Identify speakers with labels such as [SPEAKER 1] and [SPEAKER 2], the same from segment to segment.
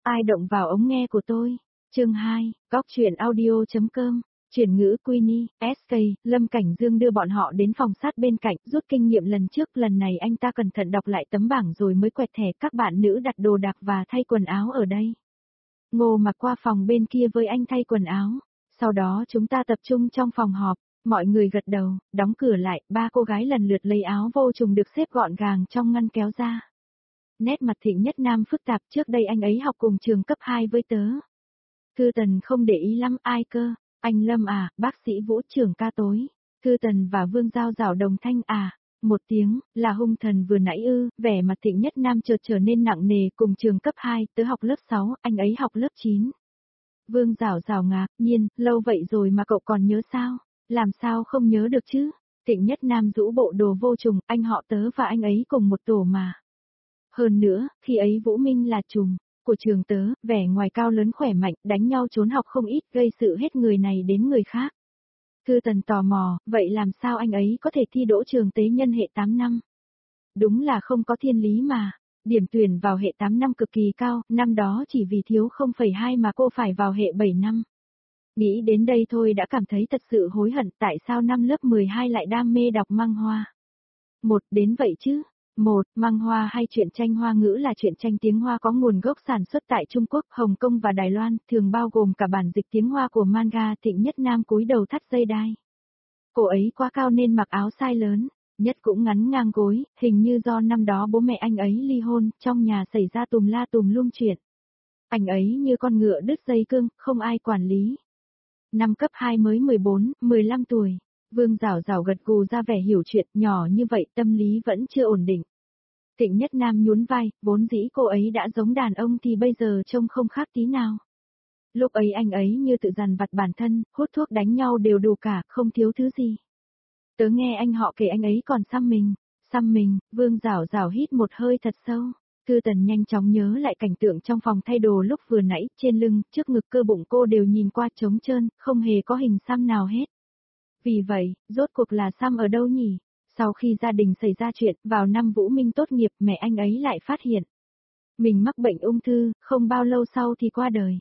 [SPEAKER 1] Ai động vào ống nghe của tôi? Chương 2, góc truyện audio.com. Chuyển ngữ Queenie, SK, Lâm Cảnh Dương đưa bọn họ đến phòng sát bên cạnh, rút kinh nghiệm lần trước, lần này anh ta cẩn thận đọc lại tấm bảng rồi mới quẹt thẻ các bạn nữ đặt đồ đạc và thay quần áo ở đây. Ngô mặc qua phòng bên kia với anh thay quần áo, sau đó chúng ta tập trung trong phòng họp, mọi người gật đầu, đóng cửa lại, ba cô gái lần lượt lấy áo vô trùng được xếp gọn gàng trong ngăn kéo ra. Nét mặt Thịnh Nhất Nam phức tạp, trước đây anh ấy học cùng trường cấp 2 với tớ. Thư Tần không để ý lắm, ai cơ, anh Lâm à, bác sĩ Vũ trưởng ca tối. Thư Tần và Vương Giao rảo đồng thanh à, một tiếng, là hung thần vừa nãy ư, vẻ mặt Thịnh Nhất Nam chợt trở nên nặng nề, cùng trường cấp 2, tớ học lớp 6, anh ấy học lớp 9. Vương rảo ngạc nhiên, lâu vậy rồi mà cậu còn nhớ sao, làm sao không nhớ được chứ, Thịnh Nhất Nam rũ bộ đồ vô trùng, anh họ tớ và anh ấy cùng một tổ mà. Hơn nữa, khi ấy Vũ Minh là trùng của trường tớ, vẻ ngoài cao lớn khỏe mạnh, đánh nhau trốn học không ít, gây sự hết người này đến người khác. Thư Tần tò mò, vậy làm sao anh ấy có thể thi đỗ trường tế nhân hệ 8 năm? Đúng là không có thiên lý mà. Điểm tuyển vào hệ 8 năm cực kỳ cao, năm đó chỉ vì thiếu 0,2 mà cô phải vào hệ 7 năm. Nghĩ đến đây thôi đã cảm thấy thật sự hối hận, tại sao năm lớp 12 lại đam mê đọc măng hoa. Đến vậy chứ. Măng hoa hay truyện tranh Hoa ngữ là truyện tranh tiếng Hoa có nguồn gốc sản xuất tại Trung Quốc, Hồng Kông và Đài Loan, thường bao gồm cả bản dịch tiếng Hoa của manga. Thịnh Nhất Nam cúi đầu thắt dây đai. Cô ấy quá cao nên mặc áo size lớn, nhất cũng ngắn ngang gối, hình như do năm đó bố mẹ anh ấy ly hôn, trong nhà xảy ra tùm la tùm lum chuyện. Anh ấy như con ngựa đứt dây cương, không ai quản lý. Năm cấp 2 mới 14, 15 tuổi. Vương Rảo gật gù ra vẻ hiểu chuyện, nhỏ như vậy tâm lý vẫn chưa ổn định. Thịnh Nhất Nam nhún vai, vốn dĩ cô ấy đã giống đàn ông thì bây giờ trông không khác tí nào. Lúc ấy anh ấy như tự dằn vặt bản thân, hút thuốc đánh nhau đều đủ cả, không thiếu thứ gì. Tớ nghe anh họ kể anh ấy còn xăm mình, Vương Rảo hít một hơi thật sâu. Thư Tần nhanh chóng nhớ lại cảnh tượng trong phòng thay đồ lúc vừa nãy, trên lưng, trước ngực cơ bụng cô đều nhìn qua trống trơn, không hề có hình xăm nào hết. Vì vậy, rốt cuộc là xăm ở đâu nhỉ? Sau khi gia đình xảy ra chuyện, vào năm Vũ Minh tốt nghiệp, mẹ anh ấy lại phát hiện mình mắc bệnh ung thư, không bao lâu sau thì qua đời.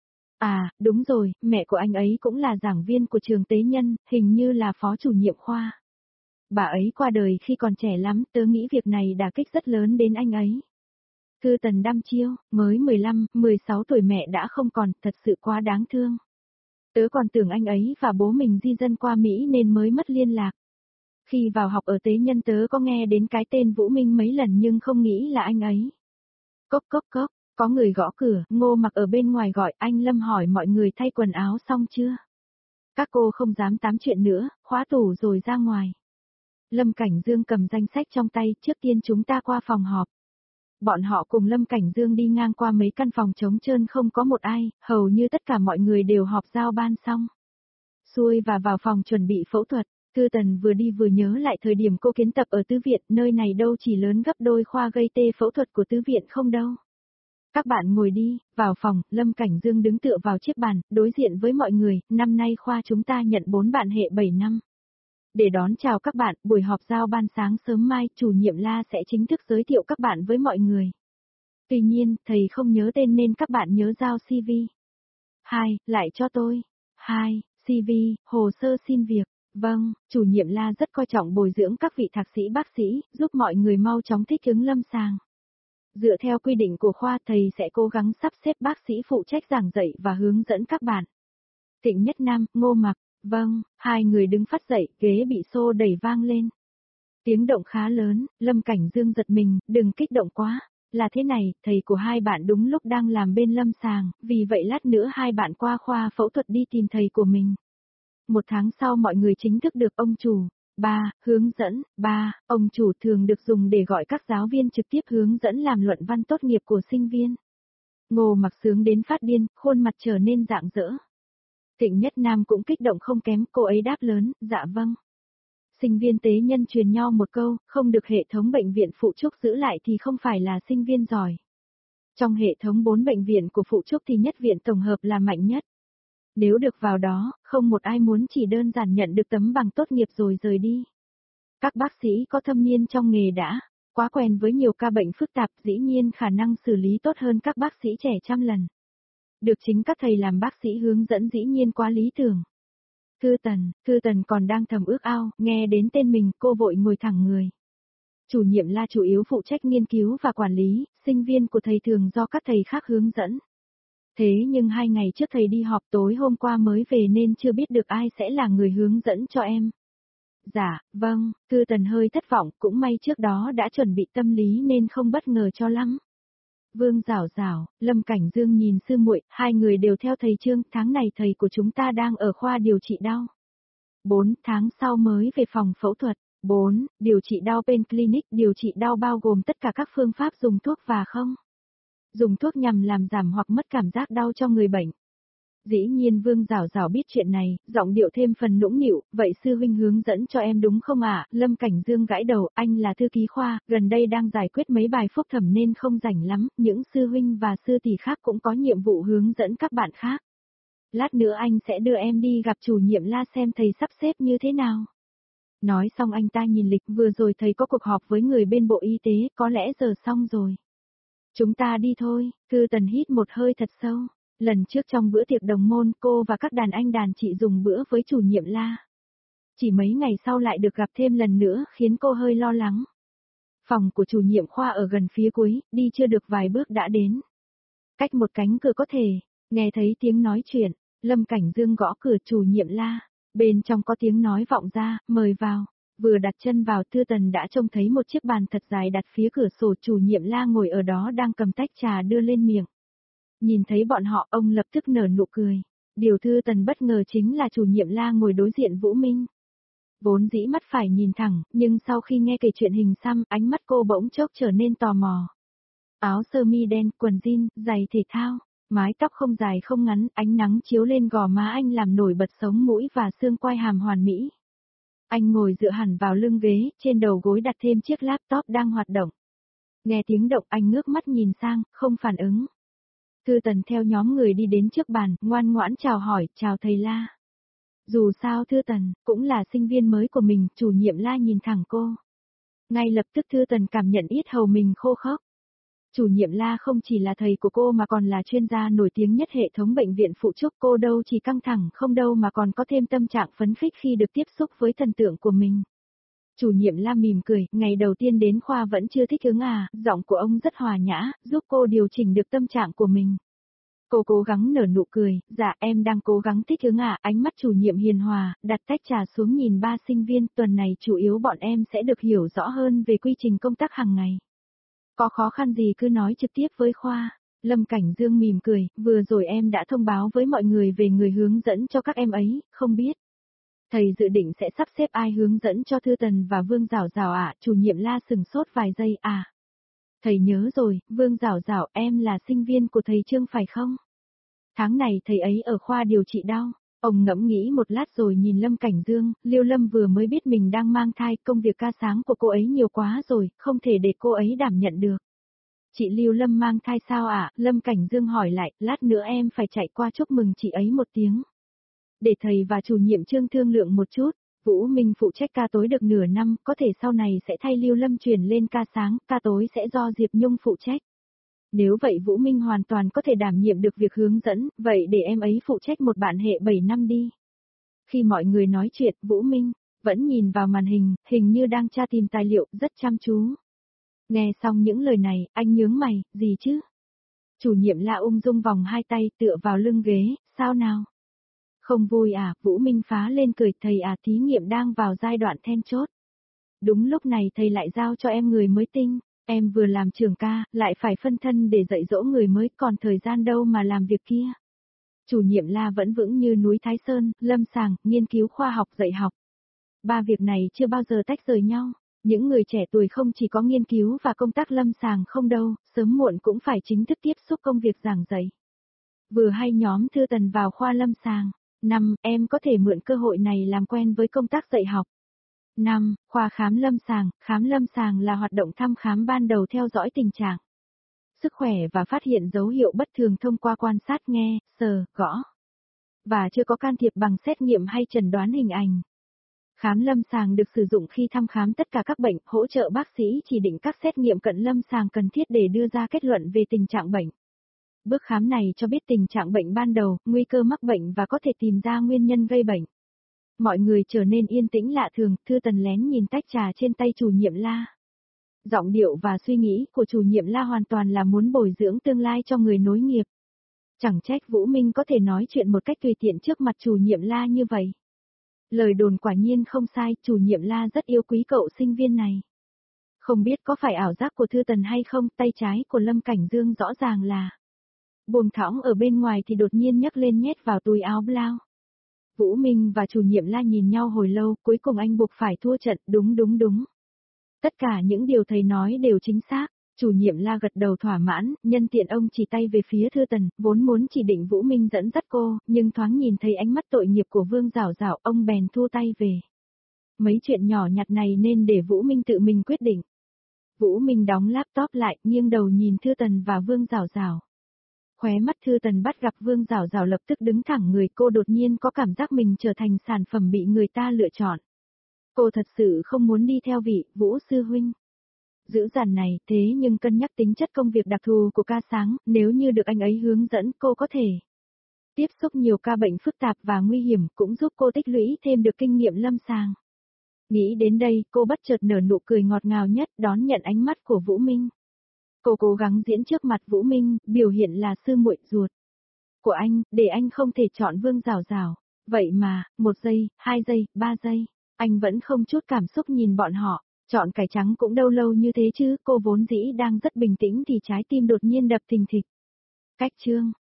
[SPEAKER 1] À, đúng rồi, mẹ của anh ấy cũng là giảng viên của trường tế nhân, hình như là phó chủ nhiệm khoa. Bà ấy qua đời khi còn trẻ lắm, tớ nghĩ việc này đả kích rất lớn đến anh ấy. Thư Tần đăm chiêu, mới 15, 16 tuổi mẹ đã không còn, thật sự quá đáng thương. Tớ còn tưởng anh ấy và bố mình di dân qua Mỹ nên mới mất liên lạc. Khi vào học ở tế nhân tớ có nghe đến cái tên Vũ Minh mấy lần nhưng không nghĩ là anh ấy. Cốc, có người gõ cửa, Ngô Mặc ở bên ngoài gọi, anh Lâm hỏi mọi người thay quần áo xong chưa? Các cô không dám tám chuyện nữa, khóa tủ rồi ra ngoài. Lâm Cảnh Dương cầm danh sách trong tay, trước tiên chúng ta qua phòng họp. Bọn họ cùng Lâm Cảnh Dương đi ngang qua mấy căn phòng trống trơn không có một ai, hầu như tất cả mọi người đều họp giao ban xong. Xuôi và vào phòng chuẩn bị phẫu thuật. Thư Tần vừa đi vừa nhớ lại thời điểm cô kiến tập ở Tứ Viện, nơi này đâu chỉ lớn gấp đôi khoa gây tê phẫu thuật của Tứ Viện không đâu. Các bạn ngồi đi, vào phòng, Lâm Cảnh Dương đứng tựa vào chiếc bàn, đối diện với mọi người, năm nay khoa chúng ta nhận 4 bạn hệ 7 năm. Để đón chào các bạn, buổi họp giao ban sáng sớm mai, chủ nhiệm La sẽ chính thức giới thiệu các bạn với mọi người. Tuy nhiên, thầy không nhớ tên nên các bạn nhớ giao CV. 2, lại cho tôi. 2, CV, hồ sơ xin việc. Vâng, chủ nhiệm La rất coi trọng bồi dưỡng các vị thạc sĩ bác sĩ, giúp mọi người mau chóng thích ứng lâm sàng. Dựa theo quy định của khoa, thầy sẽ cố gắng sắp xếp bác sĩ phụ trách giảng dạy và hướng dẫn các bạn. Thịnh Nhất Nam, Ngô Mặc, vâng, hai người đứng phắt dậy, ghế bị xô đẩy vang lên. Tiếng động khá lớn, Lâm Cảnh Dương giật mình, đừng kích động quá. Là thế này, thầy của hai bạn đúng lúc đang làm bên lâm sàng, vì vậy lát nữa hai bạn qua khoa phẫu thuật đi tìm thầy của mình. 1 tháng sau mọi người chính thức được ông chủ, hướng dẫn, ông chủ thường được dùng để gọi các giáo viên trực tiếp hướng dẫn làm luận văn tốt nghiệp của sinh viên. Ngô Mặc sướng đến phát điên, khuôn mặt trở nên rạng rỡ. Thịnh Nhất Nam cũng kích động không kém, cô ấy đáp lớn, dạ vâng. Sinh viên tế nhân truyền nhau một câu, không được hệ thống bệnh viện Phụ Trúc giữ lại thì không phải là sinh viên giỏi. Trong hệ thống 4 bệnh viện của Phụ Trúc thì nhất viện tổng hợp là mạnh nhất. Nếu được vào đó, không một ai muốn chỉ đơn giản nhận được tấm bằng tốt nghiệp rồi rời đi. Các bác sĩ có thâm niên trong nghề đã Quá quen với nhiều ca bệnh phức tạp, dĩ nhiên khả năng xử lý tốt hơn các bác sĩ trẻ trăm lần. Được chính các thầy làm bác sĩ hướng dẫn dĩ nhiên quá lý tưởng. Thư Tần còn đang thầm ước ao, nghe đến tên mình, cô vội ngồi thẳng người. Chủ nhiệm La chủ yếu phụ trách nghiên cứu và quản lý, sinh viên của thầy thường do các thầy khác hướng dẫn. Thế nhưng 2 ngày trước thầy đi họp, tối hôm qua mới về nên chưa biết được ai sẽ là người hướng dẫn cho em. Dạ, vâng, Thư Tần hơi thất vọng, cũng may trước đó đã chuẩn bị tâm lý nên không bất ngờ cho lắm. Vương Giảo Giảo, Lâm Cảnh Dương nhìn sư muội, hai người đều theo thầy Trương, tháng này thầy của chúng ta đang ở khoa điều trị đau. 4 tháng sau mới về phòng phẫu thuật. 4. Điều trị đau bên clinic. Điều trị đau bao gồm tất cả các phương pháp dùng thuốc và không dùng thuốc nhằm làm giảm hoặc mất cảm giác đau cho người bệnh. Dĩ nhiên Vương Giảo Giảo biết chuyện này, giọng điệu thêm phần nũng nịu, vậy sư huynh hướng dẫn cho em đúng không ạ? Lâm Cảnh Dương gãi đầu, anh là thư ký khoa, gần đây đang giải quyết mấy bài phúc thẩm nên không rảnh lắm, những sư huynh và sư tỷ khác cũng có nhiệm vụ hướng dẫn các bạn khác. Lát nữa anh sẽ đưa em đi gặp chủ nhiệm La xem thầy sắp xếp như thế nào. Nói xong anh ta nhìn lịch, vừa rồi thầy có cuộc họp với người bên Bộ Y tế, có lẽ giờ xong rồi. Chúng ta đi thôi. Thư Tần hít một hơi thật sâu. Lần trước trong bữa tiệc đồng môn, cô và các đàn anh đàn chị dùng bữa với chủ nhiệm La. Chỉ mấy ngày sau lại được gặp thêm lần nữa khiến cô hơi lo lắng. Phòng của chủ nhiệm khoa ở gần phía cuối, đi chưa được vài bước đã đến. Cách một cánh cửa có thể, nghe thấy tiếng nói chuyện, Lâm Cảnh Dương gõ cửa chủ nhiệm La. Bên trong có tiếng nói vọng ra, mời vào. Vừa đặt chân vào, Thư Tần đã trông thấy một chiếc bàn thật dài đặt phía cửa sổ, chủ nhiệm La ngồi ở đó đang cầm tách trà đưa lên miệng. Nhìn thấy bọn họ, ông lập tức nở nụ cười. Điều Thư Tần bất ngờ chính là chủ nhiệm La ngồi đối diện Vũ Minh. Vốn dĩ mắt phải nhìn thẳng, nhưng sau khi nghe kể chuyện hình xăm, ánh mắt cô bỗng chốc trở nên tò mò. Áo sơ mi đen, quần jean, giày thể thao, mái tóc không dài không ngắn, ánh nắng chiếu lên gò má anh làm nổi bật sống mũi và xương quai hàm hoàn mỹ. Anh ngồi dựa hẳn vào lưng ghế, trên đầu gối đặt thêm chiếc laptop đang hoạt động. Nghe tiếng động anh ngước mắt nhìn sang, không phản ứng. Thư Tần theo nhóm người đi đến trước bàn, ngoan ngoãn chào hỏi, chào thầy La. Dù sao Thư Tần, cũng là sinh viên mới của mình, chủ nhiệm La nhìn thẳng cô. Ngay lập tức Thư Tần cảm nhận yết hầu mình khô khốc. Chủ nhiệm La không chỉ là thầy của cô mà còn là chuyên gia nổi tiếng nhất hệ thống bệnh viện phụ trúc, cô đâu chỉ căng thẳng không đâu mà còn có thêm tâm trạng phấn khích khi được tiếp xúc với thần tượng của mình. Chủ nhiệm La mỉm cười, ngày đầu tiên đến khoa vẫn chưa thích ứng à, giọng của ông rất hòa nhã, giúp cô điều chỉnh được tâm trạng của mình. Cô cố gắng nở nụ cười, dạ em đang cố gắng thích ứng à, ánh mắt chủ nhiệm hiền hòa, đặt tách trà xuống nhìn ba sinh viên, tuần này chủ yếu bọn em sẽ được hiểu rõ hơn về quy trình công tác hàng ngày. Có khó khăn gì cứ nói trực tiếp với khoa. Lâm Cảnh Dương mỉm cười, vừa rồi em đã thông báo với mọi người về người hướng dẫn cho các em ấy, không biết. Thầy dự định sẽ sắp xếp ai hướng dẫn cho Thư Tần và Vương Giảo Giảo ạ, chủ nhiệm La sừng sốt vài giây à. Thầy nhớ rồi, Vương Giảo Giảo em là sinh viên của thầy Trương phải không? Tháng này thầy ấy ở khoa điều trị đau. Ông ngẫm nghĩ một lát rồi nhìn Lâm Cảnh Dương, Liêu Lâm vừa mới biết mình đang mang thai, công việc ca sáng của cô ấy nhiều quá rồi, không thể để cô ấy đảm nhận được. Chị Liêu Lâm mang thai sao ạ? Lâm Cảnh Dương hỏi lại, lát nữa em phải chạy qua chúc mừng chị ấy một tiếng. Để thầy và chủ nhiệm Trương thương lượng một chút, Vũ Minh phụ trách ca tối được nửa năm, có thể sau này sẽ thay Liêu Lâm chuyển lên ca sáng, ca tối sẽ do Diệp Nhung phụ trách. Nếu vậy Vũ Minh hoàn toàn có thể đảm nhiệm được việc hướng dẫn, vậy để em ấy phụ trách một bạn hệ 7 năm đi. Khi mọi người nói chuyện, Vũ Minh vẫn nhìn vào màn hình, hình như đang tra tìm tài liệu, rất chăm chú. Nghe xong những lời này, anh nhướng mày, gì chứ? Chủ nhiệm La ung dung vòng hai tay tựa vào lưng ghế, sao nào? Không vui à, Vũ Minh phá lên cười, thầy à, thí nghiệm đang vào giai đoạn then chốt. Đúng lúc này thầy lại giao cho em người mới tinh. Em vừa làm trưởng ca, lại phải phân thân để dạy dỗ người mới, còn thời gian đâu mà làm việc kia. Chủ nhiệm La vẫn vững như núi Thái Sơn, lâm sàng, nghiên cứu khoa học, dạy học. Ba việc này chưa bao giờ tách rời nhau. Những người trẻ tuổi không chỉ có nghiên cứu và công tác lâm sàng không đâu, sớm muộn cũng phải chính thức tiếp xúc công việc giảng dạy. Vừa hay nhóm Thư Tần vào khoa lâm sàng. 5. Em có thể mượn cơ hội này làm quen với công tác dạy học. 5. Khoa khám lâm sàng là hoạt động thăm khám ban đầu theo dõi tình trạng sức khỏe và phát hiện dấu hiệu bất thường thông qua quan sát nghe, sờ, gõ. Và chưa có can thiệp bằng xét nghiệm hay chẩn đoán hình ảnh. Khám lâm sàng được sử dụng khi thăm khám tất cả các bệnh, hỗ trợ bác sĩ chỉ định các xét nghiệm cận lâm sàng cần thiết để đưa ra kết luận về tình trạng bệnh. Bước khám này cho biết tình trạng bệnh ban đầu, nguy cơ mắc bệnh và có thể tìm ra nguyên nhân gây bệnh. Mọi người trở nên yên tĩnh lạ thường, Thư Tần lén nhìn tách trà trên tay chủ nhiệm La. Giọng điệu và suy nghĩ của chủ nhiệm La hoàn toàn là muốn bồi dưỡng tương lai cho người nối nghiệp. Chẳng trách Vũ Minh có thể nói chuyện một cách tùy tiện trước mặt chủ nhiệm La như vậy. Lời đồn quả nhiên không sai, chủ nhiệm La rất yêu quý cậu sinh viên này. Không biết có phải ảo giác của Thư Tần hay không, tay trái của Lâm Cảnh Dương rõ ràng là buông thõng ở bên ngoài thì đột nhiên nhấc lên nhét vào túi áo blau. Vũ Minh và chủ nhiệm La nhìn nhau hồi lâu, cuối cùng anh buộc phải thua trận, đúng. Tất cả những điều thầy nói đều chính xác. Chủ nhiệm La gật đầu thỏa mãn, nhân tiện ông chỉ tay về phía Thư Tần, vốn muốn chỉ định Vũ Minh dẫn dắt cô, nhưng thoáng nhìn thấy ánh mắt tội nghiệp của Vương Giảo Giảo, ông bèn thu tay về. Mấy chuyện nhỏ nhặt này nên để Vũ Minh tự mình quyết định. Vũ Minh đóng laptop lại, nghiêng đầu nhìn Thư Tần và Vương Giảo Giảo. Khóe mắt Thư Tần bắt gặp Vương Giảo Giảo lập tức đứng thẳng người, cô đột nhiên có cảm giác mình trở thành sản phẩm bị người ta lựa chọn. Cô thật sự không muốn đi theo vị Vũ sư huynh. Dữ dằn này, thế nhưng cân nhắc tính chất công việc đặc thù của ca sáng, nếu như được anh ấy hướng dẫn cô có thể tiếp xúc nhiều ca bệnh phức tạp và nguy hiểm, cũng giúp cô tích lũy thêm được kinh nghiệm lâm sàng. Nghĩ đến đây, cô bất chợt nở nụ cười ngọt ngào nhất, đón nhận ánh mắt của Vũ Minh. Cô cố gắng diễn trước mặt Vũ Minh, biểu hiện là sư muội ruột của anh, để anh không thể chọn Vương Giảo Giảo. Vậy mà, 1 giây, 2 giây, 3 giây, anh vẫn không chút cảm xúc nhìn bọn họ. Chọn cải trắng cũng đâu lâu như thế chứ, cô vốn dĩ đang rất bình tĩnh thì trái tim đột nhiên đập thình thịch. Cách chương